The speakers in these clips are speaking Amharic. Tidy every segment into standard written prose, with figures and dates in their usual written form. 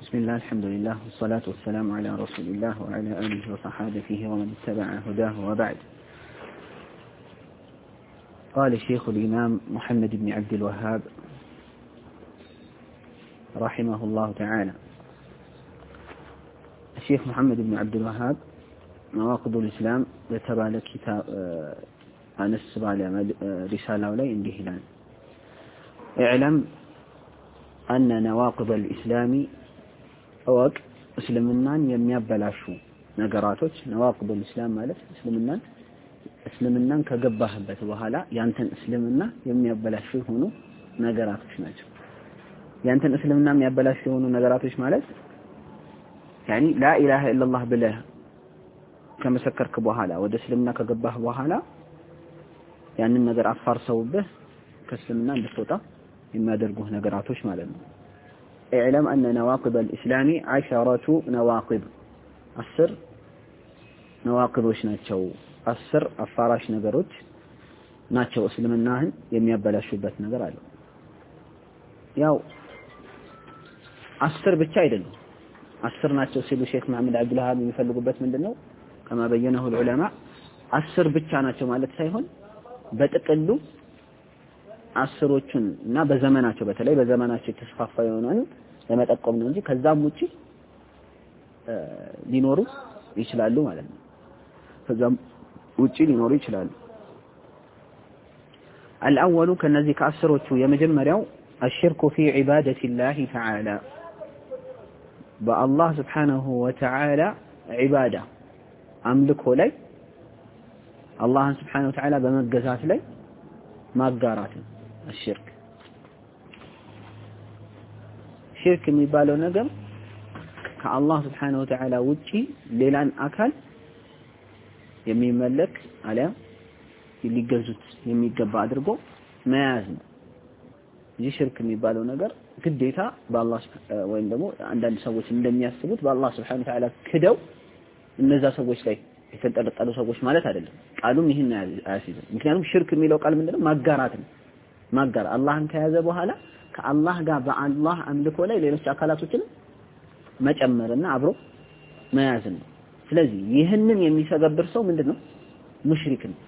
بسم الله الحمد لله والصلاة والسلام على رسول الله وعلى آله وصحابته ومن اتبع هداه وبعد. قال الشيخ الإمام محمد بن عبد الوهاب رحمه الله تعالى. الشيخ محمد بن عبد الوهاب نواقض الإسلام يتبع كتاب أنس على رسالة ولا ينده لان اعلم أن نواقض الإسلام أوك اسلمنان يميابلاشو نقراتوች نواقض الإسلام ማለት እስልምናን ከገባህበት በኋላ ያንተን እስልምና የሚያበላሹ ሆኖ ነገራቶች ናቸው። ያንተን እስልምና የሚያበላሹ ሆኖ ነገራቶች ማለት يعني لا اله الا الله ብለህ ከመሰከርክ በኋላ ወደ እስልምና ከገባህ በኋላ ያንን ነገር አፋርሰውብህ ከእስልምና እንድትወጣ የሚያደርጉህ ነገራቶች ማለት ነው። اعلم أن نواقض الإسلام 10 نواقض 10 ነዋቂዶች ናቸው። 10 አፋራሽ ነገሮች ናቸው እስልምናህን የሚያበላሹበት ነገር አለ። ያው 10 ብቻ አይደለም 10 ናቸው ሲሉ ሼክ መሐመድ አብዱል ወሃብ የሚፈልጉበት ምንድነው كما بينه العلماء 10 ብቻ ናቸው ማለት ሳይሆን በጥቅሉ 10ዎቹን እና በዘመናቸው በተለይ በዘመናቸው ተስፋፋ የሆነን ለመጠቆም ነው እንጂ ከዛም ውጪ ሊኖሩ ይችላሉ ማለት ነው። ከዛም ውጪ ሊኖሩ ይችላሉ። الأول ከነዚህ ከአስሮቹ የመጀመሪያው الشرك في عبادة الله تعالى بالله سبحانه وتعالى عبادة አምልኮ ላይ الله سبحانه وتعالى በመገዛት ላይ ማጋራት ነው الشرك ሽርክ የሚባለው ነገር ከአላህ Subhanahu Wa Ta'ala ውጪ ሌላን አካል የሚመለክ አሊያ ሊገዙት የሚገባ አድርጎ መያዝ ነው። ይህ ሽርክ የሚባለው ነገር ግዴታ በአላህ ወይም ደግሞ አንዳንድ ሰዎች እንደሚያስቡት በአላህ Subhanahu Wa Ta'ala ክደው እነዛ ሰዎች ላይ የተንጠለጠሉ ሰዎች ማለት አይደለም። ቃሉም ይሄን አያስይዝም። ምክንያቱም ሽርክ የሚለው ቃል ምንድነው ማጋራት ነው። ማጋራት አላህን ከያዘ በኋላ ከአላህ ጋር በአላህ አምልኮ ላይ ሌሎች አካላቶችን መጨመርና አብሮ መያዝ ነው። ስለዚህ ይህንን የሚሰገብር ሰው ምንድነው ሙሽሪክ ነው።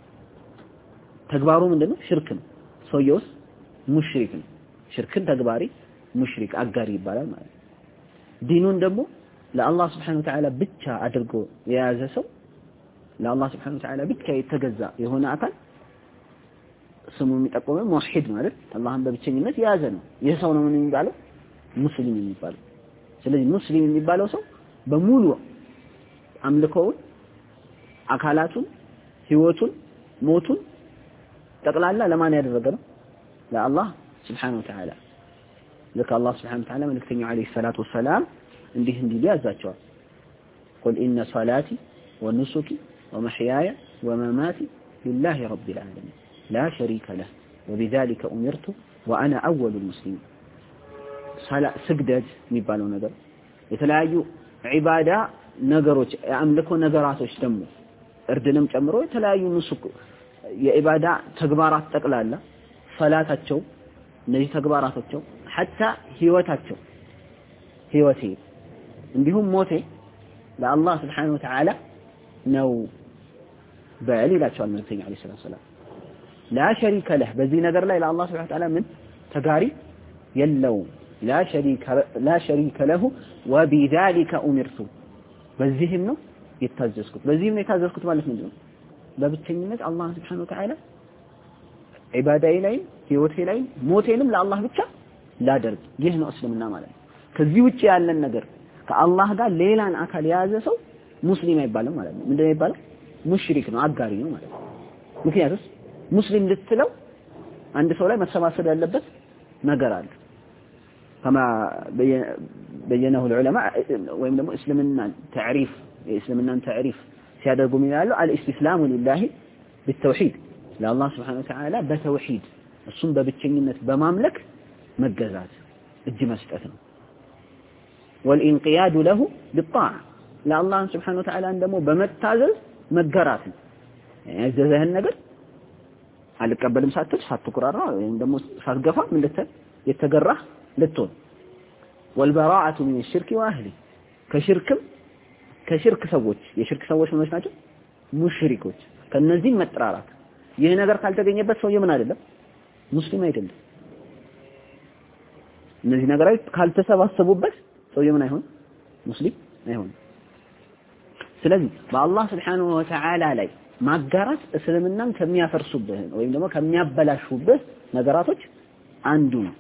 ተግባሩ ምንድነው ሽርክ ነው። ሰውየውስ ሙሽሪክ ነው። ሽርክን ተግባሪ ሙሽሪክ አጋሪ ይባላል ማለት ነው። ዲኑን ደግሞ ለአላህ Subhanahu Wa Ta'ala ብቻ አድርጎ የያዘ ሰው ለአላህ Subhanahu Wa Ta'ala ብቻ የተገዛ የሆነ አካል ስሙ የሚጠቆመው ሙሂድ ማለት አላህን በብቸኝነት የያዘ ነው። ይህ ሰው ነው ምን የሚባለው ሙስሊም የሚባለው። ስለዚህ ሙስሊም የሚባለው ሰው በሙሉ አምልኮውን አካላቱን ህይወቱን ሞቱን ጠቅላላ ለማን ያደረገ ነው ለአላህ Subhanahu Wa Ta'ala። ለካ አላህ Subhanahu Wa Ta'ala መልእክተኛው አለይሂ ሰላቱ ወሰላም እንዲህ ያዛቸዋል قل إن صلاتي ونسكي ومحياي ومماتي لله رب العالمين لا شريك له وبذلك أمرت وأنا أول المسلمين صلاة سجدت የሚባለው ነገር የተለያዩ ዒባዳ ነገሮች አምልኮ ነገራቶች ደግሞ እርድንም ጨምሮ የተለያዩ ንሱክ የዒባዳ ተግባራት ጠቅላላ ሶላታቸው እነዚህ ተግባራቶች حتى ህይወቴ እንዲሁም ሞቴ ለአላህ Subhanahu Wa Ta'ala ነው በል ይላቸዋል መልእክተኛው አለይሂ ሰላም لا شريك له በዚህ ነገር ላይ ለአላህ Subhanahu Wa Ta'ala ምን ተጋሪ የለውም لا شريك له وبذلك أمرت በዚህም ነው የታዘዝኩት በዚህም ነው የታዘዝኩት ማለት ምንድነው በብቸኝነት አላህ Subhanahu Wa Ta'ala ዒባዳዬ ላይ ህይወቴ ላይ ሞቴንም ለአላህ ብቻ ላደርግ ይህ ነው እስልምና ማለት ከዚህ ውጪ ያለን ነገር ከአላህ ጋር ሌላን አካል የያዘ ሰው ሙስሊም አይባልም ማለት ነው። ምንድነው ይባላል ሙሽሪክ ነው አጋሪ ነው ማለት ነው። ምክንያቱም ሙስሊም ልትለው አንድ ሰው ላይ መሰባሰብ ያለበት ነገር አለ كما بينه العلماء ወይም ደግሞ እስልምናን تعريف ሲያደርጉ ምን ይላሉ الاستسلام لله بالتوحيد ለአላህ Subhanahu Wa Ta'ala በተውሂድ እሱን በብቸኝነት በማምለክ መገዛት እጅ መስጠት ነው። والانقياد له بالطاعه ለአላህ Subhanahu Wa Ta'ala ደግሞ በመታዘዝ መገራት ነው። ያዘዘህን ነገር አልቀበልም ሳትል ሳትኩራራ ወይም ደግሞ ሳትገፋ ምን ልትል የተገራህ ልትሆን والبراءة من الشرك واهله ከሽርክ ሰዎች የሽርክ ሰዎች ምኖች ናቸው ሙሽሪኮች ከነዚህ መጥራራት ይሄ ነገር ካልተገኘበት ሰው የምን አይደለም ሙስሊም አይደለም እነዚህ ነገሮች ካልተሰባሰቡበት ሰው የምን አይሆን ሙስሊም አይሆን ስለዚህ በአላህ Subhanahu Wa Ta'ala ላይ ማጋራት እስልምናን ከሚያፈርሱበት ወይም ደግሞ ከሚያበላሹበት ነገራቶች አንዱ ነው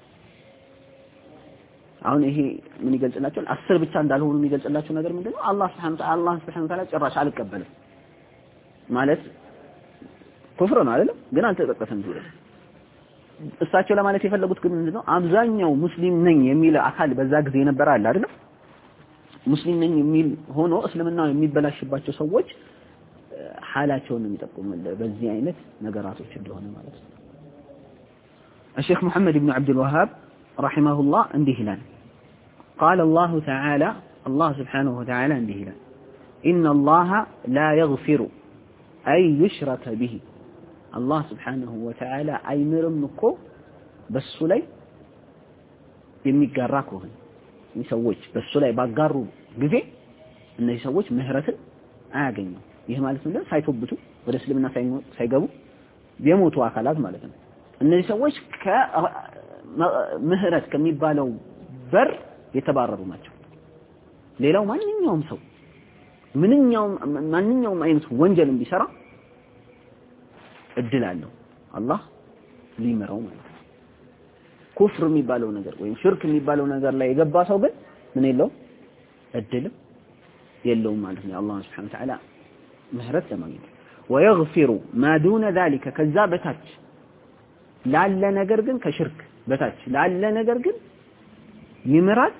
አሁን ይሄ ምን ይገልጽላችኋል 10 ብቻ እንዳልሆኑ የሚገልጽላችሁ ነገር ምንድነው አላህ Subhanahu Wa Ta'ala ጭራሽ አልቀበልም ማለት ኩፍር ነው አይደል ግን አልተጠቀሰም ይላል እሳቸው ለማለት የፈለጉት ግን ምንድነው አብዛኛው ሙስሊም ነኝ የሚል አካል በዛ ጊዜ ነበር አለ አይደል ሙስሊም ነኝ የሚል ሆኖ እስልምናው የሚበላሽባቸው ሰዎች ሐላቸውን የሚጠቁሙል በዚህ አይነት ነገራቶች እንደሆነ ማለት ነው الشيخ محمد بن عبد الوهاب رحمه الله እንዲህ ይላል قال الله تعالى الله سبحانه وتعالى እንዲህ ይላል إن الله لا يغفر أي يشرك به الله سبحانه وتعالى አይምርም እኮ በሱ ላይ የሚጋራ ከሆነ ሰዎች በሱ ላይ ባጋሩ ጊዜ እነዚህ ሰዎች ምህረትን አያገኙ ይሄ ማለት ምንድነው ሳይተውብቱ ወደ እስልምና ሳይገቡ የሞቱ አካላት ማለት ነው እነዚህ ሰዎች ከምህረት ከሚባለው በር የተባረሩ ናቸው ሌላው ማንኛውም ሰው ማንኛውም አይነት ወንጀል ቢሰራ እድል አለው አላህ ሊመራው ማለት ነው ኩፍር የሚባለው ነገር ወይም ሽርክ የሚባለው ነገር ላይ የገባ ሰው ግን ምን የለው እድል የለውም ማለት ነው አላህ Subhanahu Wa Ta'ala ምህረት ለማግኘት ويغفر ما دون ذلك ከዛ በታች ላለ ነገር ግን ከሽርክ በታች ላለ ነገር ግን ይምራል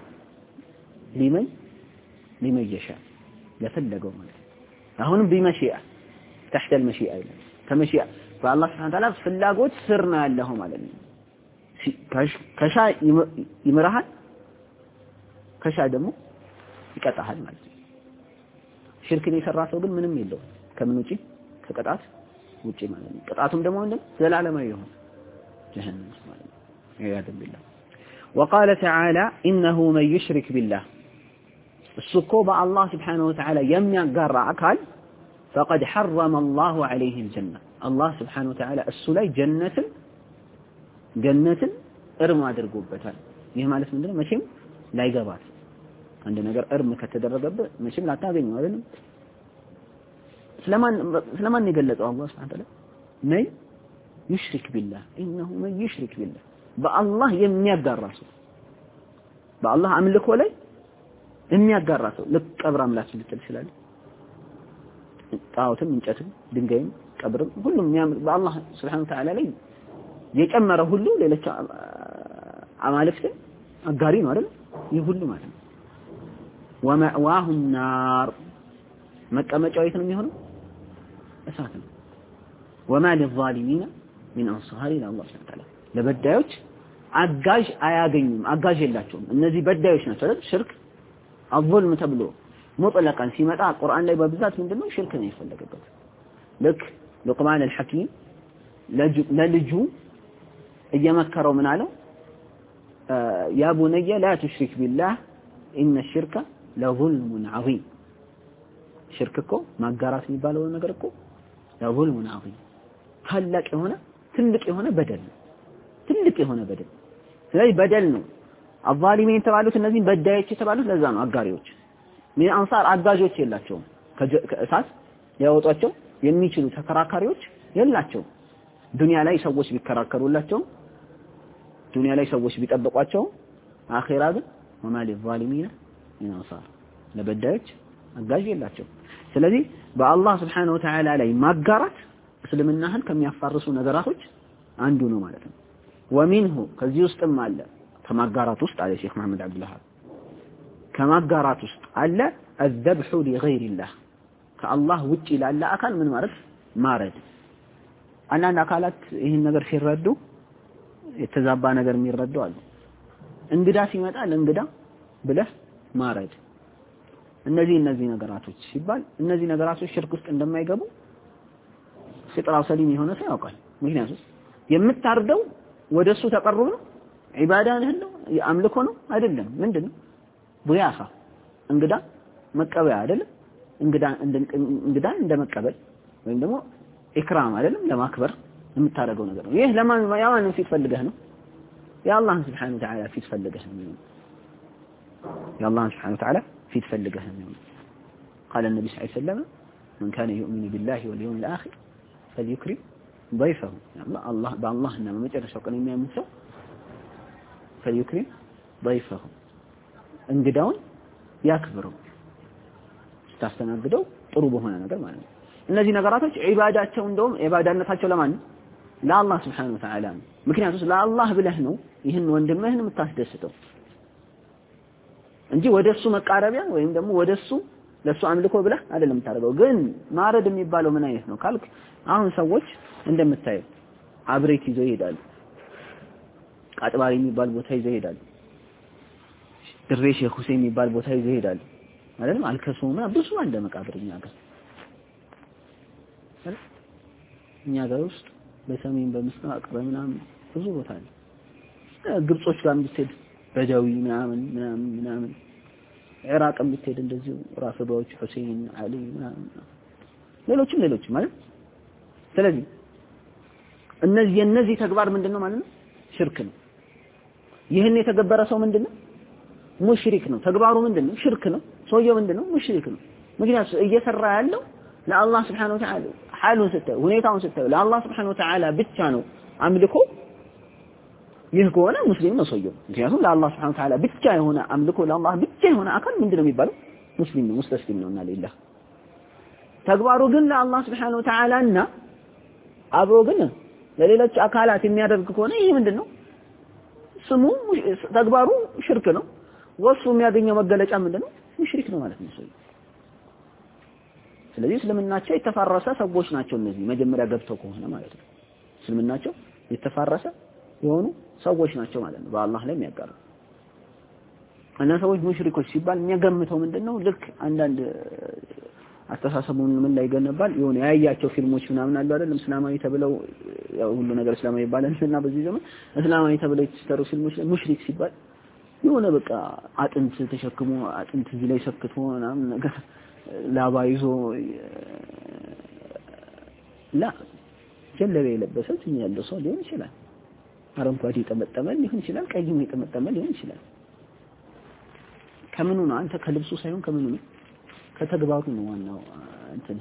ሊመን يشاء ለፈለገው ማለት አሁንም بمشيئة تحت المشيئة ይላል ከመሽያ በአላህ Subhanahu Wa Ta'ala ፍላጎት ስር ነው ያለው ማለት ነው ከሻ ይምራሃል ከሻ ደግሞ ይቀጣሃል ማለት ነው ሽርክን የሰራ ሰው ግን ምንም የለው ከምን ውጪ ከቅጣት ውጪ ማለት ነው ቅጣቱም ደግሞ እንደም ዘላለማዊ ይሆን ጀሃነም ማለት ነው ያያደ ቢላህ وقال تعالى انه من يشرك بالله السكو بالله سبحانه وتعالى የሚያጋራ አካል فقد حرم الله عليه الجنة الله سبحانه وتعالى السلاي جنة ارم አድርጎበታል ይሄ ማለት ምንድነው መቼም ላይገባት አንድ ነገር እርም ከተደረገበት መቼም ላታገኘው አይደል ስለማን ይገለጸው አላህ Subhanahu Wa Ta'ala ነይ يشرك بالله انه من يشرك بالله በአላህ የሚያጋራ ሰው በአላህ አምልኮ ላይ የሚያጋራ ሰው ለቀብር አምላክ ልትል ይችላል ጣውትም እንጨትም ድንጋይም ቀብርም ሁሉም በአላህ Subhanahu Wa Ta'ala ላይ የጨመረ ሁሉ ሌሎች አማልክት አጋሪ ነው አይደል ይህ ሁሉ ማለት ነው ومأواه النار መቀመጫው የት ነው የሚሆነው እሳት ነው وما للظالمين من انصار الى الله Subhanahu Wa Ta'ala ለበዳዮች አጋዥ አያገኙም አጋዥ የላቸውም እነዚህ በዳዮች ናቸው አይደል ሽርክ الظلم ተብሎ ሙጥለቃን ሲመጣ ቁርአን ላይ በብዛት ምንድነው ሽርክ ነው የፈለገበት ልክ ሉቅማን الحكيم ለልጁ እየመከረው ምን አለው يا بني لا تشرك بالله ان الشرك لظلم عظيم ሽርክ እኮ ማጋራት የሚባለው ነገር እኮ لظلم عظيم ታላቅ የሆነ ትልቅ የሆነ በደል ስለዚህ በደል ነው الظالمين ተባሉት እነዚህ በዳዮች የተባሉት ለዛ ነው አጋሪዎች ምን አንሳር አጋዦች የላቸውም ከእሳት ያወጧቸው የሚችሉ ተከራካሪዎች የላቸው ዱንያ ላይ ሰዎች ቢከራከሩላቸው ዱንያ ላይ ሰዎች ቢጠብቋቸው አኺራ ግን وما للظالمين من انصار ለበዳዮች አጋዥ የላቸው ስለዚህ በአላህ Subhanahu Wa Ta'ala ላይ ማጋራት እስልምናህን ከሚያፋርሱ ነገራቶች አንዱ ነው ማለት ነው ومنه ከዚህ ውስጥም አለ ከማጋራት ውስጥ አለ ሼክ መሐመድ አብዱልላህ ከማጋራት ውስጥ አለ الذبح لغير الله ከአላህ ውጪ ላለ አካል ምን ማለት ማረድ አንዳንድ አካላት ይሄን ነገር ሲረዱ የተዛባ ነገር የሚረዱ አሉ እንግዳ ሲመጣ ለእንግዳ ብለህ ማረድ እነዚህ ነገራቶች ሲባል እነዚህ ነገራቶች ሽርክ ውስጥ እንደማይገቡ ፍጥራው ሰሊም የሆነ ሰው ያውቃል ምክንያቱም የምታርደው ወደሱ ተቀርቡ ነው ኢባዳ ነው አምልኮ ነው አይደለም ምንድነው ቡያፋ እንግዳ መቀበያ አይደለም እንግዳ እንደመቀበል ወይም ደግሞ ኢክራም አይደለም ለማክበር የምታደርገው ነገር ነው ይሄ ለማን ፊት ፈልገህ ነው የአላህ Subhanahu Wa Ta'ala ፊት ፈልገህ ነው የአላህ Subhanahu Wa Ta'ala ፊት ፈልገህ ነው قال النبي صلى الله عليه وسلم من كان يؤمن بالله واليوم الآخر فليكرم ضيفه الله بالله انما مجرشው ቀን የሚያምን ሰው فليكرم ضيفه እንግዳውን ያክብረው ታስተናግደው ጥሩ በሆነ ነገር ማለት ነው እነዚህ ነገራቶች ዒባዳቸው እንደውም ዒባዳነታቸው ለማን ለአላህ Subhanahu Wa Ta'ala ምክንያቱም ለአላህ ብለህ ነው ይህን ወንድምህን የምታስደስተው እንጂ ወደሱ መቃረቢያ ወይም ደግሞ ወደሱ ለሱ አምልኮ ብለህ አይደለም ታደርገው ግን ማረድ የሚባለው ምን አይነት ነው ካልክ አሁን ሰዎች እንደምታየው አብሬት ይዘው ይሄዳሉ ቃጥባሪ የሚባል ቦታ ይዘው ይሄዳሉ ድሬ ሼህ ሁሴን የሚባል ቦታ ይዘው ይሄዳሉ አይደለም አልከሱማ ብዙ አለ መቃብርኛ ጋር እኛ ውስጥ በሰሜን በምስራቅ በመናም ብዙ ቦታ አለ ግብጾች ጋር ምትሄድ በጃዊ ምናምን ኢራቅም ብትሄድ እንደዚሁ ራፊዳዎች ሁሴን አሊ ሌሎችም ማለት ስለዚህ እነዚህ ተግባር ምንድነው ማለት ነው ሽርክ ነው ይሄን የተገበረ ሰው ምንድነው ሙሽሪክ ነው ተግባሩ ምንድነው ሽርክ ነው ሰውየው ምንድነው ሙሽሪክ ነው ምክንያቱም እየሰራ ያለው ለአላህ Subhanahu Wa Ta'ala ሐሉን ስታዩ ሁኔታውን ስታዩ ለአላህ Subhanahu Wa Ta'ala ብቻ ነው አምልኮ ይህ ከሆነ ሙስሊም ነው ሰውየው ምክንያቱም ለአላህ Subhanahu Wa Ta'ala ብቻ የሆነ አምልኮ ለአላህ ብቻ የሆነ አካል ምንድነው የሚባለው ሙስሊም ነው ሙስሊም ነውና ለኢላህ ተግባሩ ግን ለአላህ Subhanahu Wa Ta'ala እና አብሮ ግን ለሌሎች አካላት የሚያደርግ ከሆነ ይህ ምንድነው ስሙ ተግባሩ ሽርክ ነው ወሱ የሚያገኘው መገለጫ ምንድነው ሙሽሪክ ነው ማለት ነው ሰውየው ስለዚህ እስልምናቸው የተፋረሰ ሰዎች ናቸው እነዚህ መጀመሪያ ገብተው ከሆነ ማለት ነው እስልምናቸው የተፋረሰ የሆኑ ሰዎች ናቸው ማለት ነው በአላህ ላይ የሚያጋሩ እና ሰዎች ሙሽሪኮች ሲባል የሚያገምተው ምንድነው ልክ አንዳንድ አስተሳሰቡን ምን ላይ ገነባል የሆነ ያያቸው ፊልሞች ምናምን አሉ አይደለም እስላማዊ ተብለው ያው ሁሉ ነገር እስላማዊ ይባላልና በዚህ ዘመን እስላማዊ ተብለው የተሰሩ ፊልሞች ሙሽሪክ ሲባል የሆነ በቃ አጥንት ተሸክሞ አጥንት እዚህ ላይ ሰክቶ ምናምን ነገር ላባ ይዞ ላ ጀለበ የለበሰው ያለው ሰው ሊሆን ይችላል አረንጓዴ የተመጠመ ሊሆን ይችላል ቀይም የተመጠመ ሊሆን ይችላል ከምኑ ነው አንተ ከልብሱ ሳይሆን ከምኑ ነው ከተግባሩ ነው ዋናው እንትን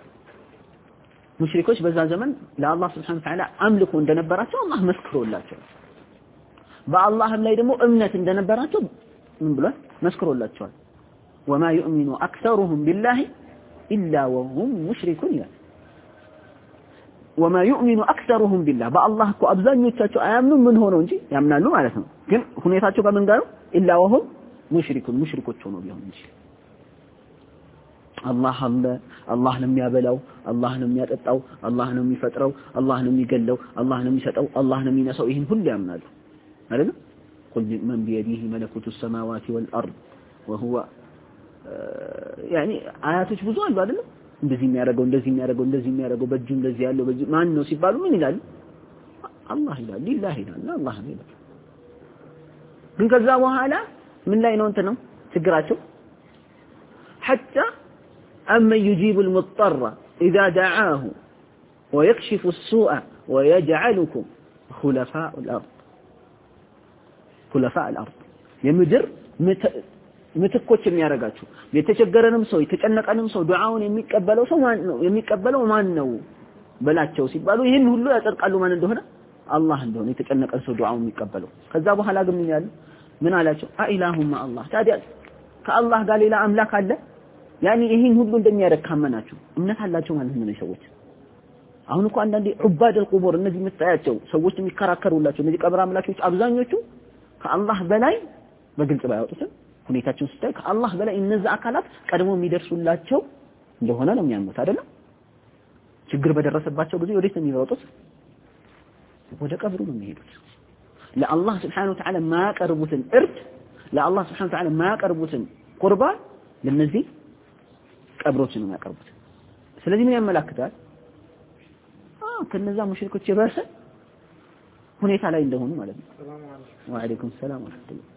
ሙሽሪኮች በዛ ዘመን ለአላህ Subhanahu Wa Ta'ala አምልኮ እንደነበራቸው አላህ መስክሮላቸው በአላህም ላይ ደግሞ እምነት እንደነበራቸው ምን ብሏል መስክሮላቸዋል وما يؤمن اكثرهم بالله الا وهم مشركون وما يؤمن اكثرهم بالله بالله እኮ አብዛኞቻቸው አያምኑም ምን ሆነው እንጂ ያምናሉ ማለት ነው ግን ሁኔታቸው ከምን ጋር ነው الا وهم ሙሽሪኮች ሆነው ቢሆን እንጂ አላህ ነው የሚያበላው አላህ ነው የሚያጠጣው አላህ ነው የሚፈጥረው አላህ ነው የሚገለው አላህ ነው የሚሰጠው አላህ ነው የሚነሳው ይሄን ሁሉ ያምናሉ አይደል قل من بيده ملكوت السماوات والارض وهو يعني አያቶች ብዙ አሉ አይደል እንደዚህ የሚያደርገው በእጁ እንደዚህ ያለው በእጁ ማን ነው ሲባሉ ምን ይላሉ አላህ ይላል ሊላህ ይላል አላህ ነው ይላል ግን ከዛ በኋላ ምን ላይ ነው እንትን ነው ችግራቸው حتى اما يجيب المضطر اذا دعاه ويكشف السوء ويجعلكم خلفاء الارض የምድር ምትኮች የሚያረጋችሁ የተቸገረንም ሰው የተጨነቀንም ሰው ዱዓውን የሚቀበለው ማን ነው በላቸው ሲባሉ ይሄን ሁሉ ያጸድቃሉ ማን እንደሆነ አላህ እንደሆነ የተጨነቀን ሰው ዱዓውን የሚቀበለው ከዛ በኋላ ግን ምን ያሉ ምን አላቸው አኢላሁማ አላህ ታዲያ ከአላህ ጋር ሌላ አምላክ አለ ያኒ ይሄን ሁሉ እንደሚያደርግ ካመናችሁ እምነት አላቸው ማለት ነው ሰዎች አሁን እኮ አንዳንዴ ዑባድ القبور እነዚህ የምታያቸው ሰዎች የሚከራከሩላቸው እነዚህ ቀብር አምላኮች አብዛኞቹ ከአላህ በላይ በግልጽ ባያወጡትም ሁኔታቸውን ስታይ ከአላህ በላይ እነዚህ አካላት ቀድሞ የሚደርሱላቸው እንደሆነ ነው የሚያምኑት አይደል ችግር በደረሰባቸው ጊዜ ወዴት ነው የሚሮጡት ወደ ቀብሩ ነው የሚሄዱት ለአላህ Subhanahu Wa Ta'ala ማያቀርቡትን እርድ ለአላህ Subhanahu Wa Ta'ala ማያቀርቡትን ቁርባን ለነዚህ ቀብሮች ነው የሚያቀርቡት ስለዚህ ምን ያመለክታል ከነዛ ሙሽሪኮች የባሰ ሁኔታ ላይ እንደሆኑ ማለት ነው። ወአለይኩም ሰላም ወራህመቱላህ።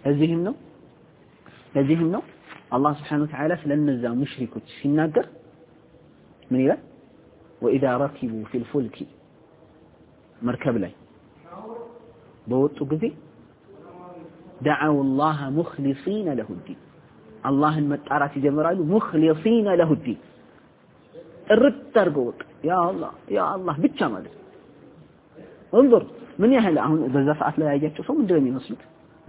ለዚህም ነው አላህ Subhanahu Wa Ta'ala ስለነዛ ሙሽሪኮች ሲናገር ምን ይላል? وإذا ركبوا في الفلك مركب ላይ በወጡ ጊዜ دعوا الله مخلصين له الدين አላህን መጣራት ይጀምራሉ። مخلصين له الدين ጥርት አድርገው ያ አላህ ብቻ ማለት ነው። እንظر ምን ያህል አሁን በዛ ሰዓት ላይ ያያቸው ሰው ምንድነው የሚመስሉት?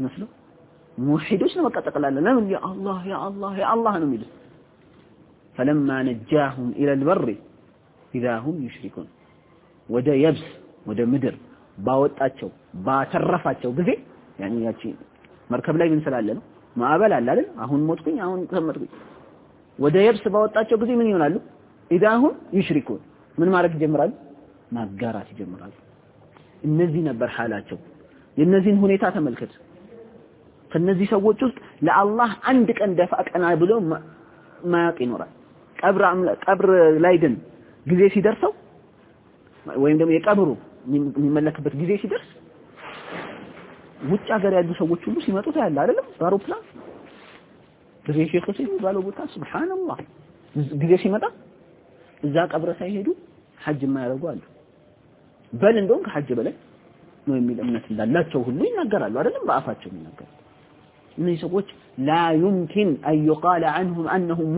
ሙሂዶች ነው መቀጠቅላለ ለምን ያ አላህ ነው የሚሉት። فلما نجاهم الى البر اذا هم يشركون ወደ የብስ ወደ ምድር ባወጣቸው ባተረፋቸው ጊዜ ያኒ ያቺ መርከብ ላይ ምን ስላለ ነው ማዕበል አለ አይደል? አሁን ሞትኩኝ አሁን ተመርኩኝ ወደ የብስ ባወጣቸው ጊዜ ምን ይሆናሉ? اذا هم يشركون ምን ማድረግ ይጀምራሉ? ማጋራት ይጀምራሉ። እነዚህ ነበር ሐላቸው። የነዚህን ሁኔታ ተመልከት። ከነዚህ ሰዎች ውስጥ ለአላህ አንድ ቀን ደፋ ቀና ብሎ ማያቅ ይኖራል። ቀብር ላይ ግን ጊዜ ሲደርሰው ወይም ደግሞ የቀብሩ የሚመለክበት ጊዜ ሲደርስ ውጭ ሀገር ያሉ ሰዎች ሁሉ ሲመጡ ታያለ አይደለም? በአውሮፕላን ሼክ ሁሴን ባለው ቦታ ሱብሃንአላህ ጊዜ ሲመጣ እዛ ቀብረ ሳይሄዱ ሐጅ የማያደርጉ አሉ። በል እንደውም ከሐጅ በላይ ነው የሚል እምነት እንዳላቸው ሁሉ ይናገራሉ አይደለም? በአፋቸው ይናገራሉ። እነዚህ ሰዎች لا يمكن أن يقال عنهم أنهم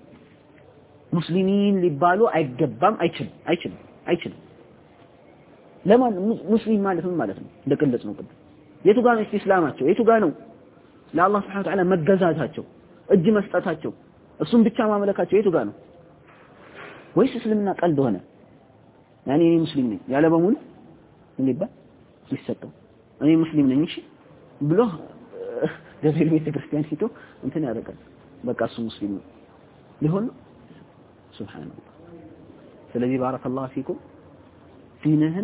ሙስሊሚን ሊባሉ አይገባም። አይችልም። ለማን ሙስሊም ማለት ምን ማለት ነው? እንደገለጽ ነው ቅድም የቱ ጋር ነው እስላማቸው? የቱ ጋር ነው ለአላህ Subhanahu Wa Ta'ala መገዛታቸው፣ እጅ መስጠታቸው፣ እሱን ብቻ ማምለካቸው የቱ ጋር ነው? ወይስ እስልምና ቀልድ ሆነ? ያኔ እኔ ሙስሊም ነኝ ያለ በሙሉ እንዲባል ይሰጠው እኔ ሙስሊም ነኝ እሺ ብሎ ገብርኤል ቤተ ክርስቲያን ሄዶ እንትን ያደርጋል። በቃ እሱ ሙስሊም ነው ሊሆን ሱብሃንአላህ። ስለዚህ ባረከላሁ ፊኩም ዲንህን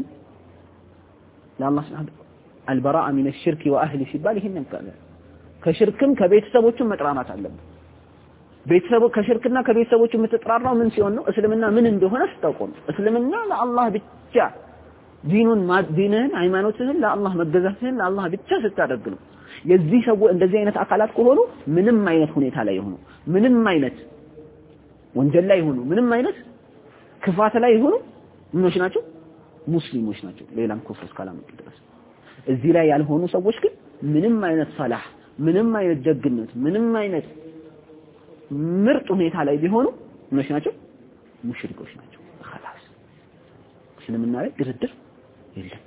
ለአላህ Subhanahu البراءة من الشرك واهله ሲባል ይሄን እንካለ ከሽርክም ከቤተሰቦችም መጥራናት አለበት። ቤተሰቡ ከሽርክና ከቤተሰቦቹ የምትጠራራው ምን ሲሆን ነው? እስልምና ምን እንደሆነ ስታውቀው ነው። እስልምና ለአላህ ብቻ ዲንህን ሃይማኖትህን ለአላህ መገዛትህን ለአላህ ብቻ ስታደርግ ነው። የዚህ ሰው እንደዚህ አይነት አካላት ከሆኑ ምንም አይነት ሁኔታ ላይ ሆኑ ምንም አይነት ወንጀል ላይ ሆኑ ምንም አይነት ክፋት ላይ ሆኑ ምኖች ናቸው? ሙስሊሞች ናቸው። ሌላም ኩፍር ካላመጡ ድረስ እዚህ ላይ ያልሆኑ ሰዎች ግን ምንም አይነት ሰላህ ምንም አይነት ደግነት ምንም አይነት ምርጥ ሁኔታ ላይ ቢሆኑ ምኖች ናቸው? ሙሽሪኮች ናቸው። خلاص እስልምና ላይ ድርድር የለም።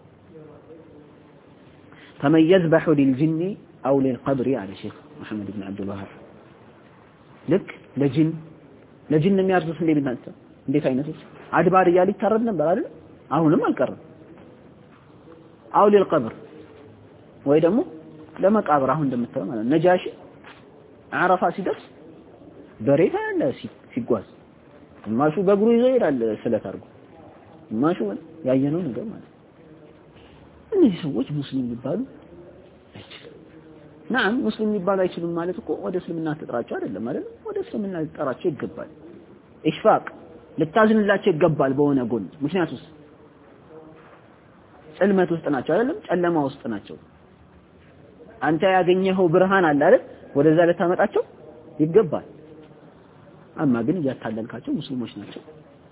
فمن يذبح للجن أو للقبر على شيخ محمد بن عبد الوهاب لك ለጅን የሚያርዱት እንዴት አይነቶች አድባር እያሉ ይታረድ ነበር አይደል? አሁንም አልቀረም። አው ለልቀብር ወይ ደግሞ ለመቃብር አሁን እንደምታው ማለት ነጃሺ አረፋ ሲደርስ በሬታ ያለ ሲጓዝ ማሹ በእግሩ ይዞ ይላል ስለታርጉ ማሹ ያየነው ነገር ማለት እነዚህ ሰዎች ሙስሊም ሊባሉ አይችልም። ናም ሙስሊም ሊባሉ አይችልም ማለት እኮ ወደ እስልምና ተጠራቸው አይደለም ማለት ወደ እስልምና ተጠራቸው ይገባል። ኢሽፋቅ ልታዝንላቸው ይገባል በሆነ ጎን። ምክንያቱም ጸልመት ውስጥ ናቸው አይደለም? ጨለማ ውስጥ ናቸው። አንተ ያገኘኸው ብርሃን አለ አይደል? ወደዛ ልታመጣቸው ይገባል። አማ ግን እያታለልካቸው ሙስሊሞች ናቸው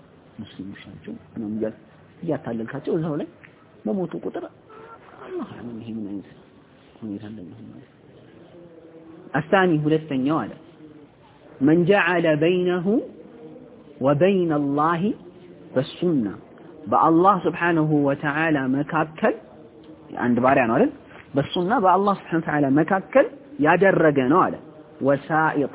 ነው እያታለልካቸው እዛው ላይ በሞቱ ቁጥር አላህ ያንን ይሄ ምን አይነት ሁኔታ እንደሆነ الثاني ሁለተኛው አለ من جعل بينه وبين الله بالسنة بالله سبحانه وتعالى መካከል አንድ ባሪያ ነው አይደል? በሱና በአላህ Subhanahu Wa Ta'ala መካከል ያደረገ ነው አለ ወሳኢጣ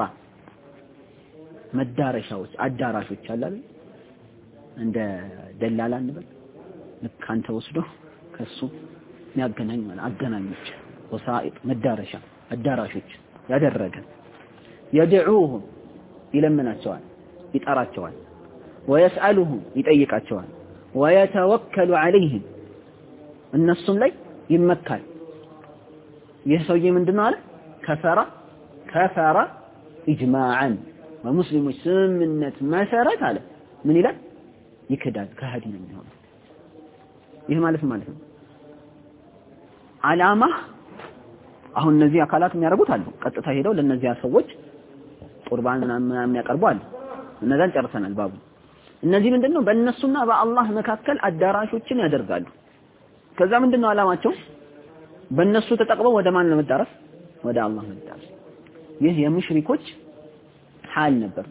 መዳረሻዎች አዳራሾች አለ እንደ ደላላ እንበል ልክ አንተ ወስዶ ከሱ ያገናኝ ማለት አገናኞች ወሳኢጥ መዳረሻ አዳራሾች ያደረገ يدعوهم ይለምናቸዋል ይጠራቸዋል ويسألهم ይጠይቃቸዋል ويتوكل عليهم እነሱም ላይ ይመካል። ይህ ሰውዬ ምንድነው አለ ከፈራ ኢጅማዓን በሙስሊሞች ስምምነት መሰረት አለ ምን ይላል? ይከዳል ከሃዲ ነው የሚሆነው። ይህ ማለት ነው አላማ አሁን እነዚህ አካላት የሚያደርጉት አሉ ቀጥታ ሄደው ለነዚያ ሰዎች ቁርባን ምናምን ያቀርቡ አሉ እነዛን ጨርሰናል ባቡ እነዚህ ምንድነው በእነሱና በአላህ መካከል አዳራሾችን ያደርጋሉ ከዛ ምንድነው አላማቸው በእነሱ ተጠቅመው ወደ ማን ለመዳረስ ወደ አላህ ለመዳረስ ይህ የሙሽሪኮች حال ነበር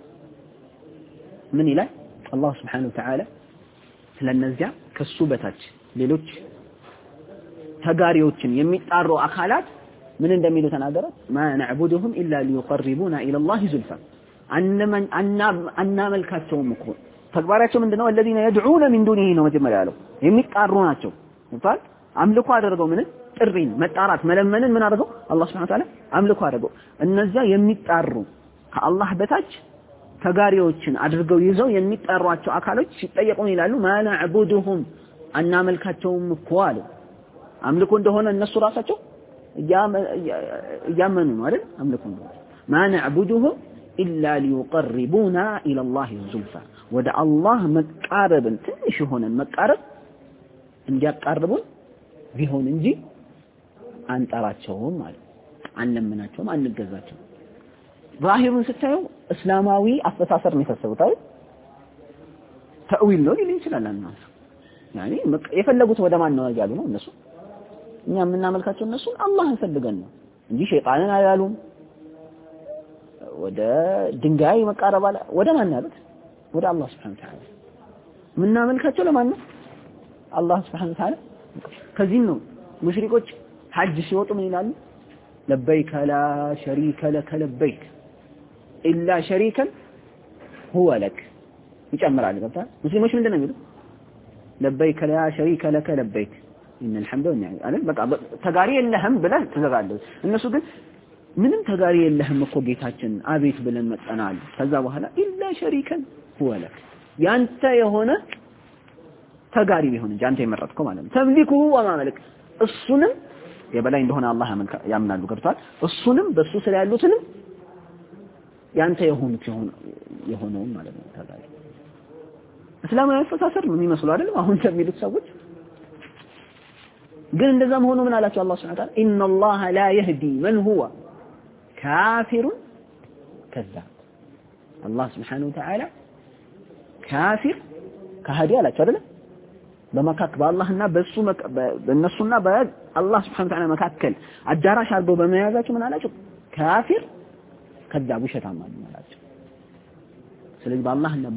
ምን ይላል አላህ Subhanahu Wa Ta'ala ስለነዚያ ከሱ በታች ሌሎች ተጋሪዎችን የሚጣሩ አካላት ምን እንደሚሉ ተናገረ ما نعبدهم الا ليقربونا الى الله زلفى አናመልካቸውም እኮ ተግባራቸው ምንድነው الذين يدعون من دونه ነው መጀመሪያ ያለው የሚጣሩ ናቸው እንኳን አምልኮ አደረገው ምን ጥሪን መጣራት መለመንን ምን አደረገው አላህ Subhanahu Wa Ta'ala አምልኮ አደረገው እነዛ የሚጣሩ ከአላህ በታች ተጋሪዎችን አድርገው ይዘው የሚጣሯቸው አካሎች ሲጠየቁ ይላሉ ማናዕቡዱሁም አናመልካቸውም እኮ አሉ አምልኮ እንደሆነ እነሱ ራሳቸው ያመኑ ነው አይደል አምልኮ እንደሆነ ማናዕቡዱሁም ኢላ ሊዩቀርቡና ኢላ አላህ ዙልፋ ወደ አላህ መቃረብን ትንሽ ሆነን መቃረብ እንዲያቃርቡን ቢሆን እንጂ አንጠራቸውም ማለት አንለምናቸውም አንገዛቸውም ዛሂሩን ስታዩ እስላማዊ አስተሳሰብ ነው የተሰውታው ተእዊል ነው ሊል ይችላል አናስ ያኒ የፈለጉት ወደ ማን ነው ያያሉ ነው እነሱ እኛ የምናመልካቸው እነሱ አላህን ፈልገን ነው እንጂ ሸይጣንን አያሉም ወደ ድንጋይ መቃረብ አለ ወደ ማን ያሉት ወደ አላህ Subhanahu Wa Ta'ala የምናመልካቸው ለማን ነው አላህ Subhanahu Wa Ta'ala ከዚህ ነው ሙሽሪኮች ሐጅ ሲወጡ ምን ይላሉ لبيك لا شريك لك لبيك إلا شريكا هو لك ይጨምራል ገብታ ሙስሊሞች ምንድነው የሚሉት لبيك لا شريك لك لبيك إن الحمد والنعمة አለ በቃ ተጋሪ የለህም ብለህ ትዘጋለህ እነሱ ግን ምንም ተጋሪ የለህም እኮ ጌታችን አቤት ብለን መጣናል ከዛ በኋላ إلا شريكا هو لك ያንተ የሆነ ተጋሪ ቢሆን እንጂ አንተ የመረጥከው ማለት ነው ተምሊኩ ወማመልክ እሱንም የበላይ እንደሆነ አላህ ያምናሉ ገብቷል እሱንም በሱ ስለ ያሉትንም ያንተ የሆነው ማለት ነው ተጋሪ እስላማዊ አስተሳሰብ ነው የሚመስሉ አይደል አሁን የሚሉት ሰዎች ግን እንደዛም ሆኖ ምን አላቸው አላህ Subhanahu Wa Ta'ala ኢነ አላህ ላ يهدي من هو كافر كذاب አላህ Subhanahu Wa Ta'ala ካፊር ከሃዲ አላቸው አይደል በመካከል በአላህና በእነሱና በአላህ Subhanahu Wa Ta'ala መካከል አዳራሽ አድርገው በመያዛቸው ምን አላቸው ካፊር ከዳቡ ሸታማ አላቸው ስለዚህ በአላህና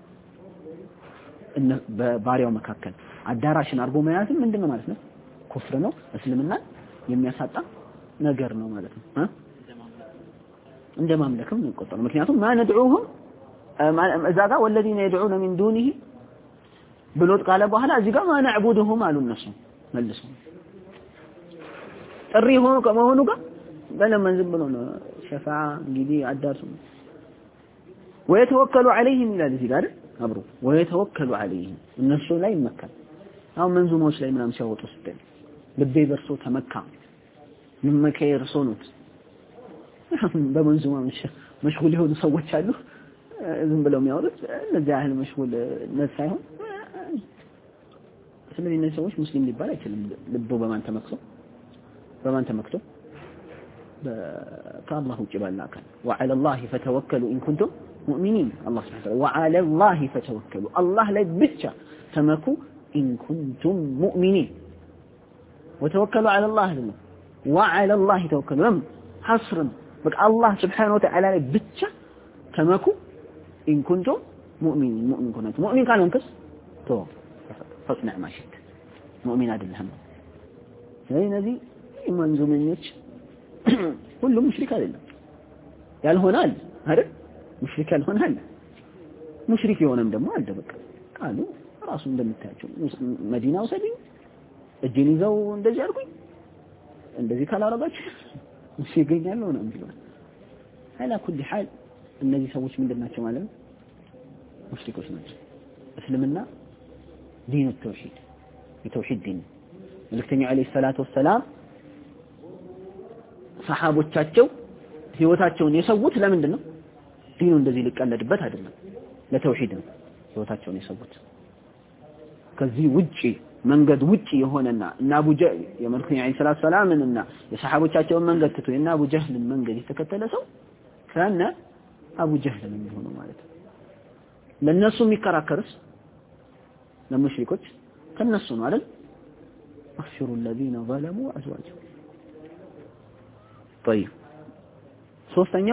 በባሪያው መካከል አዳራሽን አድርጎ መያዝ ምንድነው ማለት ነው ኩፍር ነው እስልምና የሚያሳጣ ነገር ነው ማለት ነው እንደማምለክም ነው ቆጠረው ምክንያቱም ማንድዑሁም እዛጋ والذين يدعون من دونه ብሎት ቃለ በኋላ እዚህ ጋር ማናዕቡዱሁም አሉ እነሱ መልሱ ጥሪ ሆኖ ከመሆኑ ጋር በለምን ዝም ብሎ ነው ሸፋዓ እንግዲህ አዳርሱ ወይተወከሉ عليهم ይላል እዚህ ጋር አብሮ ወይተወከሉ عليهم እነሱ ላይ መከል አሁን መንዙሞች ላይ ምናምን ሲያወጡ ስትል ልቤ በርሶ ተመካ ምመከየር ሶኑት በመንዙማ መሽጉል የሆኑ ሰዎች አሉ ዝም ብለው የሚያወሩት እነዚህ ያህል መሽጉል ነስ ሳይሆን ስለዚህ እነዚህ ሰዎች ሙስሊም ሊባል አይችልም ልቦ በማን ተመክቶ ከአላህ ውጭ ባለ አካል وعلى الله فتوكلوا ان كنتم مؤمنين الله سبحانه وتعالى وعلى الله فتوكلوا الله ላይ ብቻ ተመኩ ان كنتم مؤمنين وتوكلوا على الله وعلى الله توكلوا لم حصر بك الله سبحانه وتعالى ላይ ብቻ ተመኩ ان كنتم مؤمنين مؤمن كانوا انكس تو فصنع ما شئت مؤمن አይደለም ስለዚህ መንዙመኞች ሁሉም ሙሽሪክ አይደለም ያልሆናል አይደል ሙሽሪክ ያልሆናል ሙሽሪክ የሆነም ደግሞ አለ በቃ ቃሉ ራሱ እንደምታያቸው መዲናው ሰብኝ እጄን ይዘው እንደዚህ አድርጉኝ እንደዚህ ካላረጋችሁ እሺ ይገኛል ነው እንዴ على كل حال እነዚህ ሰዎች ምንድናቸው ማለት ነው ሙሽሪኮች ናቸው እስልምና ዲን التوحيد የተውሂድ ዲን መልእክተኛው አለይሂ ሰላቱ ወሰላም ሰሃቦቻቸው ህይወታቸውን የሰውት ለምንድን ነው ዲኑ እንደዚህ ሊቀለድበት አይደለም ለተውሂድ ነው ህይወታቸውን የሰውት ከዚህ ውጪ መንገድ ውጪ የሆነና እና አቡ ጀህል የመልእክተኛ ሰለላሁ ዐለይሂ ወሰለም እና የሰሃቦቻቸውን መንገድ ትቶ እና አቡ ጀህልን መንገድ የተከተለ ሰው ከነ አቡ ጀህል ነው የሚሆነው ማለት ነው። ለነሱ የሚከራከርስ ለሙሽሪኮች ከነሱ ነው አይደል? أخشروا الذين ظلموا أزواجهم. طيب ሶስተኛው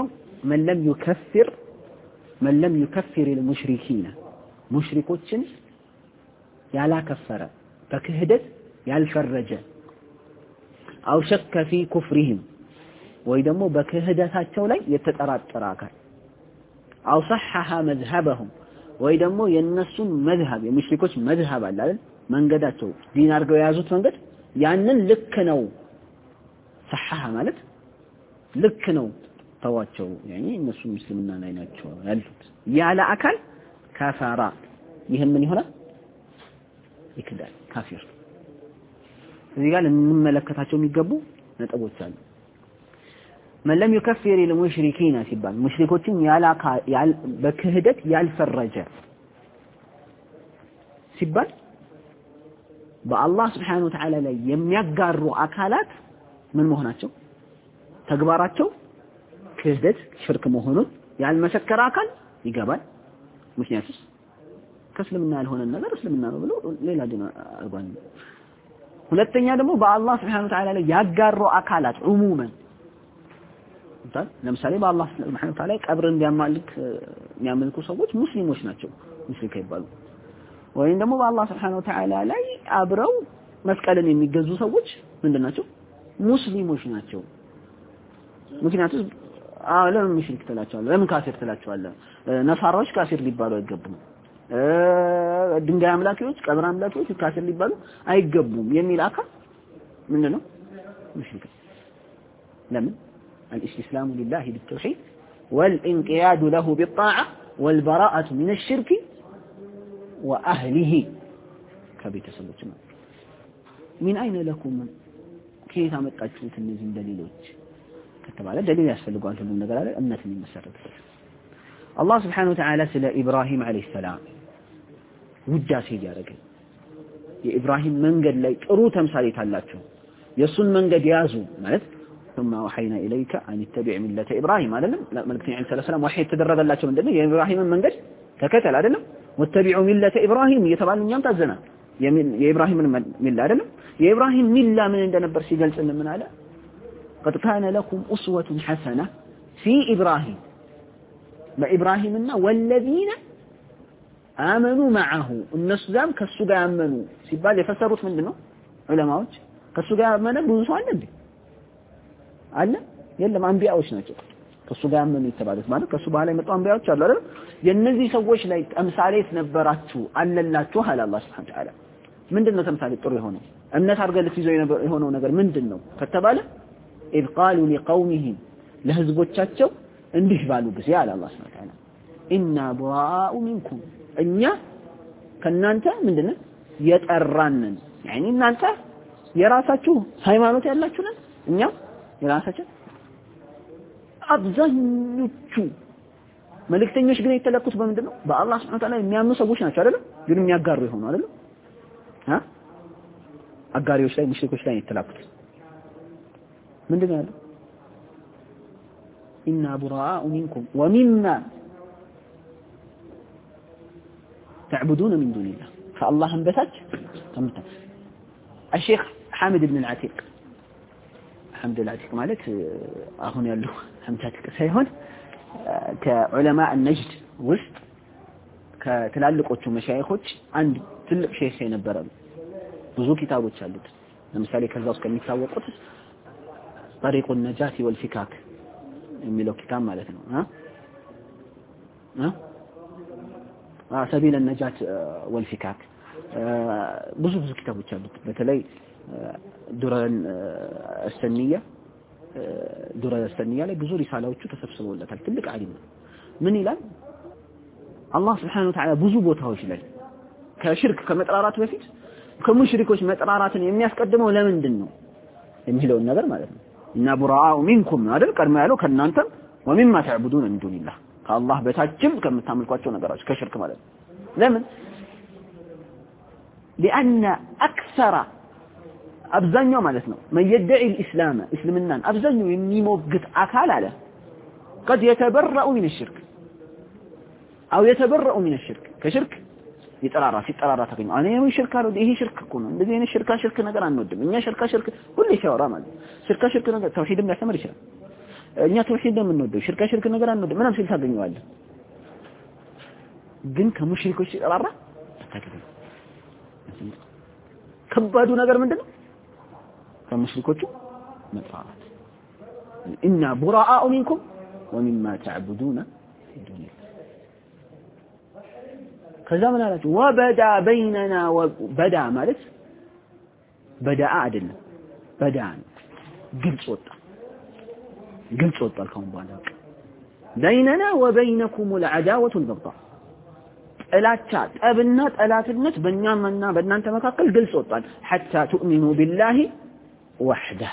من لم يكفر المشركين ሙሽሪኮችን ያላከፈረ በክህደት ያልፈረጀ አው ሸከ في كفرهم ወይ ደግሞ በክህደታቸው ላይ የተጠራጠረ አካል አው صحح مذهبهم ወይ ደግሞ የነሱን መዝሀብ የሙሽሪኮች መዝሀብ አለ አይደል መንገዳቸው ዲን አድርገው የያዙት መንገድ ያንን ልክ ነው صحح ማለት ልክ ነው ተዋቸው يعني እነሱ ሙስሊምና ላይ ናቸው ያሉት ያለ አካል ካፋራ ይሄም ምን ይሆናል ይክዳል ካፊር እዚህ ጋር እንመለከታቸው የሚገቡ ነጥቦች አሉ من لم يكفر المشركين ሲባል ሙሽሪኮችን በክህደት ያልፈረጀ ሲባል በአላህ Subhanahu Wa Ta'ala ላይ የሚያጋሩ አካላት ምን መሆናቸው ተግባራቸው ክህደት ሽርክ መሆኑን ያልመሰከረ አካል ይገባል ምክንያቱም ከእስልምና ያልሆነ ነገር እስልምና ነው ብሎ ሌላ ዲን አርባን ሁለተኛ ደግሞ በአላህ Subhanahu Wa Ta'ala ላይ ያጋሩ አካላት ዑሙመን ለምሳሌ በአላህ Subhanahu Wa Ta'ala ቀብርን የሚያመልኩ ሰዎች ሙስሊሞች ናቸው ሙሽሪክ ይባሉ ወይም ደግሞ በአላህ Subhanahu Wa Ta'ala ላይ አብረው መስቀልን የሚገዙ ሰዎች ምንድናቸው ሙስሊሞች ናቸው ምክንያቱም ለምን ሙሽሪክ ትላቸዋለህ ለምን ካፊር ትላቸዋለህ ነሳራዎች ካፊር ሊባሉ አይገቡም ድንጋይ አምላኪዎች ቀብር አምላኪዎች ካፊር ሊባሉ አይገቡም የሚል አካል ምንድነው ሙሽሪክ ለምን الاستسلام لله بالتوحيد والانقياد له بالطاعة والبراءة من الشرك وأهله كبيتسبوت من أين لكم كيف አመጣችሁት እነዚህ ደሊሎች ከተባለ ደሊል ያስፈልጋል ሁሉም ነገር አለ እምነትን የሚመሰረትበት አላህ Subhanahu Wa Ta'ala ስለ ኢብራሂም አለይሂ ሰላም ውዳሴ ያደረገ የኢብራሂም መንገድ ላይ ጥሩ ተምሳሌት አላችሁ የሱን መንገድ ያዙ ማለት ثم وحينا إليك أن اتبع ملة إبراهيم አይደለም መልእክተኛ ሰለላሁ ዐለይሂ ወሰለም ወህይ ተደረገላቸው ምንድነው የኢብራሂምን መንገድ ተከተል አይደለም ወተቢዑ ሚለተ ኢብራሂም እየተባለ እኛም ታዘናል የኢብራሂምን ሚላ አይደለም የኢብራሂም ሚላ ምን እንደነበር ሲገልጽልን ምን አለ قد كان لكم أسوة حسنة في إبراهيم بإبراهيمنا والذين آمنوا معه الناس ذام كسو ጋር ያመኑ ሲባል የፈሰሩት ምንድነው ዑለማዎች ከሱ ጋር ያመነ ብዙ ሰው አለ እንዴ አለ የለም አንቢያዎች ናቸው ከሱ ጋር ያመኑ ይተባሉት ማለት ከሱ በኋላ የመጡ አንቢያዎች አሉ አይደል የነዚህ ሰዎች ላይ ተምሳሌት ነበራችሁ አለላችሁ አለ አላህ Subhanahu Wa Ta'ala ምንድነው ተምሳሌት ጥሩ የሆነው እምነት አድርገው ይዘው የሆነው ነገር ምንድነው ከተባለ إذ قالوا لقومهم ለህዝቦቻቸው እንዲህ ባሉ ጊዜ አለ አላህ Subhanahu Wa Ta'ala إنا براء منكم እኛ ከናንተ ምንድነው የጠራንን يعني እናንተ የራሳችሁ ሃይማኖት ያላችሁ ነን እኛ የራሳችን አብዛኞቹ መልእክተኞች ግን የተለኩት በምንድነው በአላህ Subhanahu Wa Ta'ala የሚያምኑ ሰዎች ናቸው አይደል ግን የሚያጋሩ ይሆኑ አይደል አጋሪዎች ላይ ሙሽሪኮች ላይ የተላኩት ምንድነው ያለው إنا براء منكم ومما تعبدون من دون الله فالله انبتج الشيخ حامد بن العتيق حمد العتيق ማለት አሁን ያለው حمد العتيق ሳይሆን ከዑለማء النجد ውስጥ ከትላልቆቹ መሻይኾች አንድ ትልቅ ሼህ የነበረ ብዙ ኪታቦች አሉት ለምሳሌ ከዛ ውስጥ ከሚታወቁት طريق النجاة والفكاك የሚለው ኪታብ ማለት ነው سبيل النجاة والفكاك ብዙ ኪታቦች አሉት በተለይ ዱረ السنية ላይ ብዙ ሪሳላዎቹ ተሰብስበውለታል ትልቅ ዓሊም ነው ምን ይላል አላህ Subhanahu Wa Ta'ala ብዙ ቦታዎች ላይ ከሽርክ ከመጥራራት በፊት ከሙሽሪኮች መጥራራትን የሚያስቀድመው ለምንድን ነው የሚለው ነገር ማለት ነው እና براء منكم አይደል ቀድሞ ያለው ከናንተ ومما تعبدون من دون الله ከአላህ በታችም ከምታመልኳቸው ነገሮች ከሽርክ ማለት ነው ለምን لأن أكثر أبزانيو مالتنا من يدعي الإسلام إسلامنا أبزانيو يموجد أكال على قد يتبرأ من الشرك أو يتبرأ من الشرك كشرك يترارى تقيم أنا يوم شركة هي شركة كونه الذين شركة نقدر نودم إني شركة كل شيء ورا شركة نقدر توحيد من يعتمر شيء إني توحيد من نودم شركة نقدر نودم أنا مسيل تاقين واجه جن كمشرك وشيء رارى تاقين كبادو نقدر من دم كمشرك وشيء مطارات إنا براء منكم ومما تعبدون في دون كذا من قالت وبدا بيننا وبدا مالت بدا عدل بدا قلت وطا الكون بالا بيننا وبينكم العداوة والبغضاء طلاتات ابنا طلاتነት በእኛና በእናንተ መካከል ግልጽ ወጣል حتى تؤمنوا بالله وحده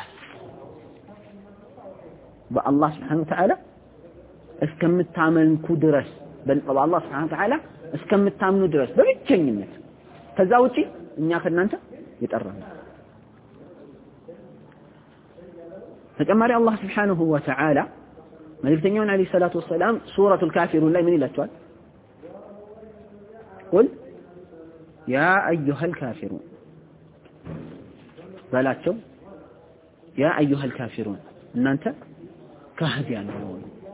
بالله سبحانه وتعالى እስከምታመንኩ ድረስ በአላህ Subhanahu Wa Ta'ala እስከምታምኑ ድረስ በብቸኝነት ከዛ ውጪ እኛ ከናንተ ይጠራል ተጨማሪ አላህ Subhanahu Wa Ta'ala መልእክተኛውን አለይሂ ሰላቱ ወሰለም ሱረቱል ካፊሩን ላይ ምን ይላቸዋል قل يا ايها الكافرون በላቸው يا ايها الكافرون እናንተ ከሃዲያን ሆይ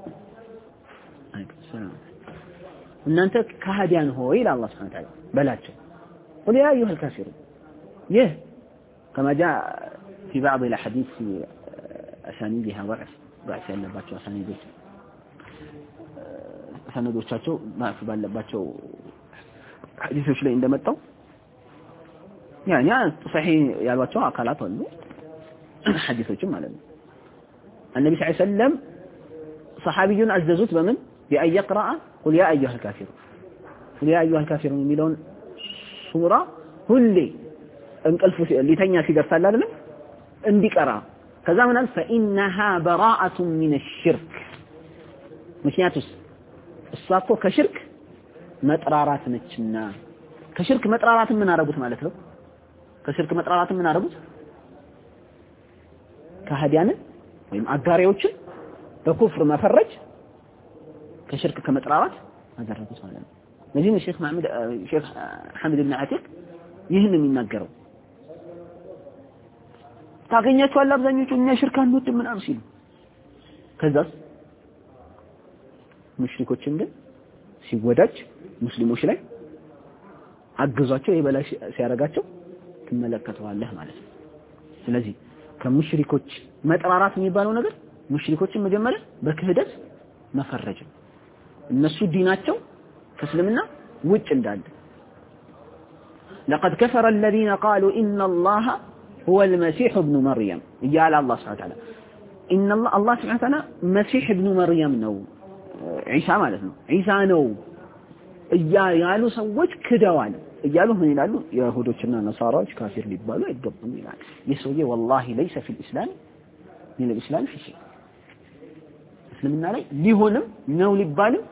ሰላም እናንተ ከሃዲያን ሆይ ለአላህ Subhanahu Wa Ta'ala በላቸው قل يا ايها الكافرون يه كما جاء في بعض الاحاديث في اسانيدها ضعف ያለባቸው ሰነዶቻቸው ማፍ ባለባቸው ሐዲሶች ላይ እንደመጣው يعني صحيح ያሏቸው አካላት አሉ ሐዲሶችም ማለት ነው النبي صلى الله عليه وسلم صحابيون عززوت بمن بأن يقرأ قل يا أيها الكافرون قل يا أيها الكافرون يميلون سورة هلي انقلف اللي تنيا في درس الله اندي قرأ كذا من فإنها براءة من الشرك مش ياتس الصافو كشرك مطرارات نچنا كشرك مطرارات من አረጉት ማለት ነው ከሽርክ መጥራራት ምን አረጉት ከሃዲያንን ወይም አጋሪዎችን በኩፍር መፈረጅ ከሽርክ ከመጥራራት አደረጉት ማለት ነው ለዚህ ሼክ ሐሚድ ኢብኑ አቲቅ ይህን የሚናገረው ታገኛቸው አብዛኞቹ እኛ ሽርክ አንወድም ምን አርሲሉ ከዛስ ሙሽሪኮችን ግን ሲወዳጅ ሙስሊሞች ላይ አግዟቸው የበላይ ሲያረጋቸው ትመለከተዋለህ ማለት ነው ስለዚህ ከሙሽሪኮች መጥራራት የሚባለው ነገር ሙሽሪኮችን መጀመሪያ በክህደት መፈረጅ እነሱ ዲናቸው ከእስልምና ውጭ እንዳለ لقد كفر الذين قالوا ان الله هو المسيح ابن مريم يا الله سبحانه وتعالى ان الله سبحانه وتعالى مسيح ابن مريم ነው عيسى ማለት ነው عيسى ነው ያሉ ሰዎች ክደዋል እያሉ ምን ይላሉ የይሁዶችና ነሳራዎች ካፊር ሊባሉ አይገቡም ይላል የሰውዬ والله ليس في الاسلام من الاسلام في شيء እስልምና ላይ ሊሆንም ነው ሊባልም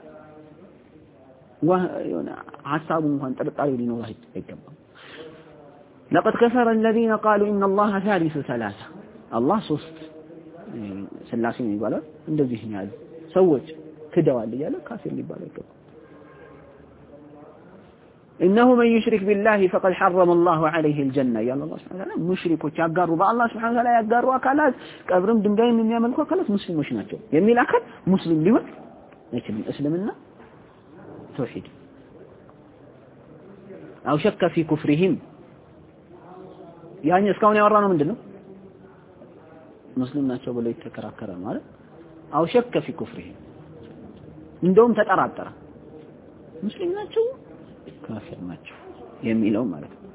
ወሆነ ሐሳቡ እንኳን ጥርጣሬ ሊኖር አይገባም لقد كفر الذين قالوا ان الله ثالث ثلاثه الله ሶስት ስላሴ ይባላል እንደዚህ ያዝ ሰዎች ክደዋል እያለ ካፊር ሊባል አይገባም إنه من يشرك بالله فقد حرم الله عليه الجنة يا الله سبحانه وتعالى مشركوች ያጋሩ በአላህ Subhanahu Wa Ta'ala ያጋሩ አካላት ቀብርም ድንጋይም የሚያመልኩ አካላት ሙስሊሞች ናቸው የሚል አካል ሙስሊም ሊሆን አይችልም እስልምና ተውሂድ أو شك في كفرهم يعني እስካሁን ያወራነው ምንድነው ሙስሊም ናቸው ብለው ይተከራከራል ማለት أو شك في كفرهم እንደውም ተጠራጠረ ሙስሊም ናቸው كافر ናቸው የሚለው ማለት ነው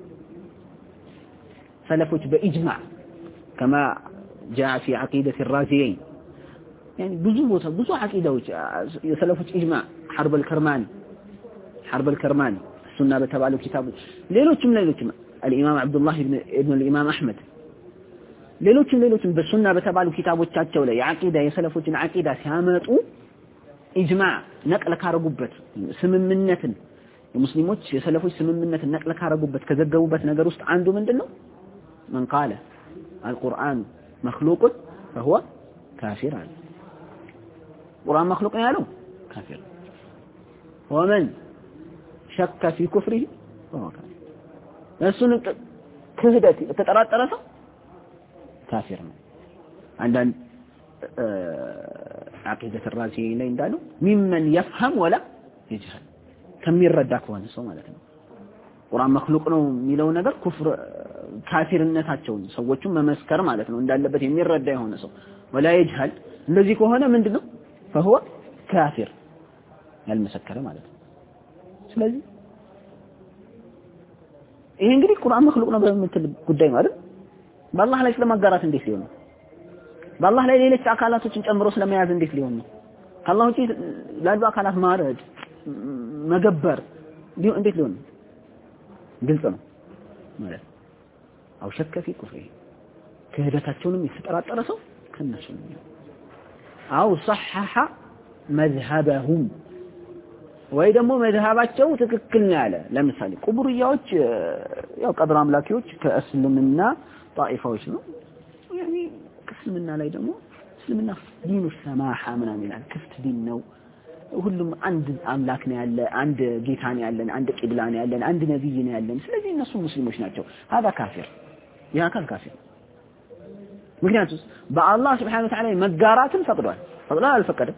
سلفوች بإجماع كما جاء في عقيدة الرازيين يعني ብዙ عقيدዎች የሰለፎች إجماع حرب الكرماني السنة በተባለው ኪታብ ሌሎችም الإمام عبد الله ابن الإمام أحمد ሌሎችም በሱና በተባሉ ኪታቦቻቸው ላይ የዓቂዳ የሰለፎችን ዓቂዳ ሲያመጡ إجماع ነቅለ ካረጉበት ስምምነትን المسلمون يسلفوا ስምምነት ነቅለ ካረጉበት ከዘገቡበት ነገር ውስጥ አንዱ ምንድነው من قال القرآن مخلوق فهو كافر القرآن مخلوق ነው ያለው كافر ومن شك في كفره فهو كافر እሱን ክህደት ተጠራጠረ ሰው ካፊር ነው አንዳንድ عقيدة الرازي ላይ እንዳለው ممن يفهم ولا يجهل ከሚረዳ ከሆነ ሰው ማለት ነው ቁርአን መክሉቅ ነው የሚለው ነገር ኩፍር ካፊርነታቸውን ሰዎችን መመስከር ማለት ነው እንዳለበት የሚረዳ የሆነ ሰው ولا يجهل እንደዚህ ከሆነ ምንድነው فهو كافر ያልመሰከረ ማለት ነው ስለዚህ ይሄ እንግዲህ ቁርአን መክሉቅ ነው በምትል ጉዳይ ማለት በአላህ ላይ ስለማጋራት እንዴት ሊሆን ነው በአላህ ላይ ሌሎች አካላቶችን ጨምሮ ስለመያዝ እንዴት ሊሆን ነው ከአላህ ውጪ ላሉ አካላት ማረድ መገበር እንዴት ሊሆን ነው ግልጽ ነው ማለት አው ሸከ في كفره ክህደታቸውንም የተጠራጠረ ሰው ከነሱ ነው አው صحح مذهبهم ወይ ደግሞ መዝሃባቸው ትክክል ነው ያለ ለምሳሌ ቁቡርያዎች ያው ቀብር አምላኪዎች ከእስልምና ጣኢፋዎች ነው ያኒ እስልምና ላይ ደግሞ እስልምና ዲኑ ሰማሃ ምናምን ይላል ክፍት ዲን ነው ሁሉም አንድ አምላክ ነው ያለ አንድ ጌታ ነው ያለን አንድ ቂብላ ነው ያለን አንድ ነብይ ነው ያለን ስለዚህ እነሱ ሙስሊሞች ናቸው هذا كافر ያ ካፊር ምክንያቱም በአላህ Subhanahu Wa Ta'ala መጋራትን ፈቅዷል አልፈቀደም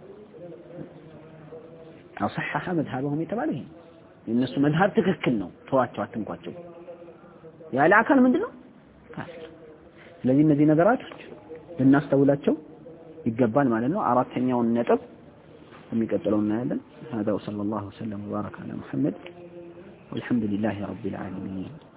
أو صحح مذهبهم يتباليه الناس مذهب تككل ነው ተዋቸው አትንኳቸው ያለ አካል ምንድነው ካፊር ስለዚህ እነዚህ ነገራቶች ልናስተውላቸው ይገባል ማለት ነው አራተኛውን ነጥብ የሚቀጥለው እናያለን هذا وصلى الله وسلم وبارك على محمد والحمد لله رب العالمين